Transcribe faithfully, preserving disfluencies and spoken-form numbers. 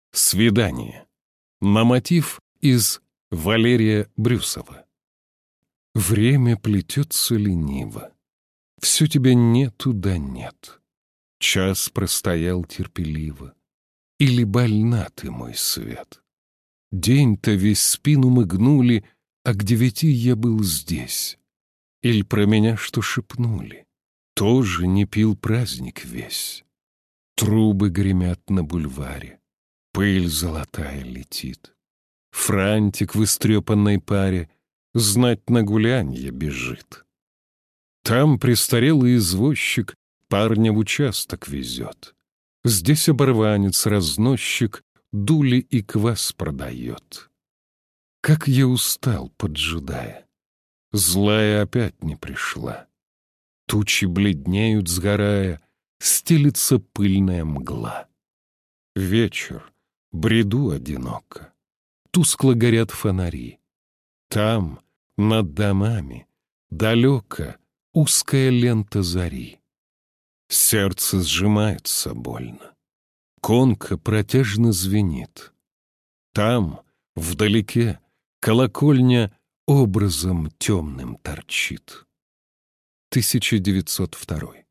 Свидание. На мотив из Валерия Брюсова. Время плетется лениво. Все тебя нету да нет. Час простоял терпеливо. Или больна ты, мой свет? День-то весь спину мы гнули, а к девяти я был здесь. Иль про меня что шепнули? Тоже не пил праздник весь. Трубы гремят на бульваре. Пыль золотая летит. Франтик в истрепанной паре знать на гулянье бежит. Там престарелый извозчик парня в участок везет. Здесь оборванец-разносчик дули и квас продает. Как я устал, поджидая. Злая опять не пришла. Тучи бледнеют, сгорая, стелится пыльная мгла. Вечер. Бреду одиноко. Тускло горят фонари. Там, над домами, далеко узкая лента зари. Сердце сжимается больно. Конка протяжно звенит. Там, вдалеке, колокольня образом темным торчит. тысяча девятьсот второй.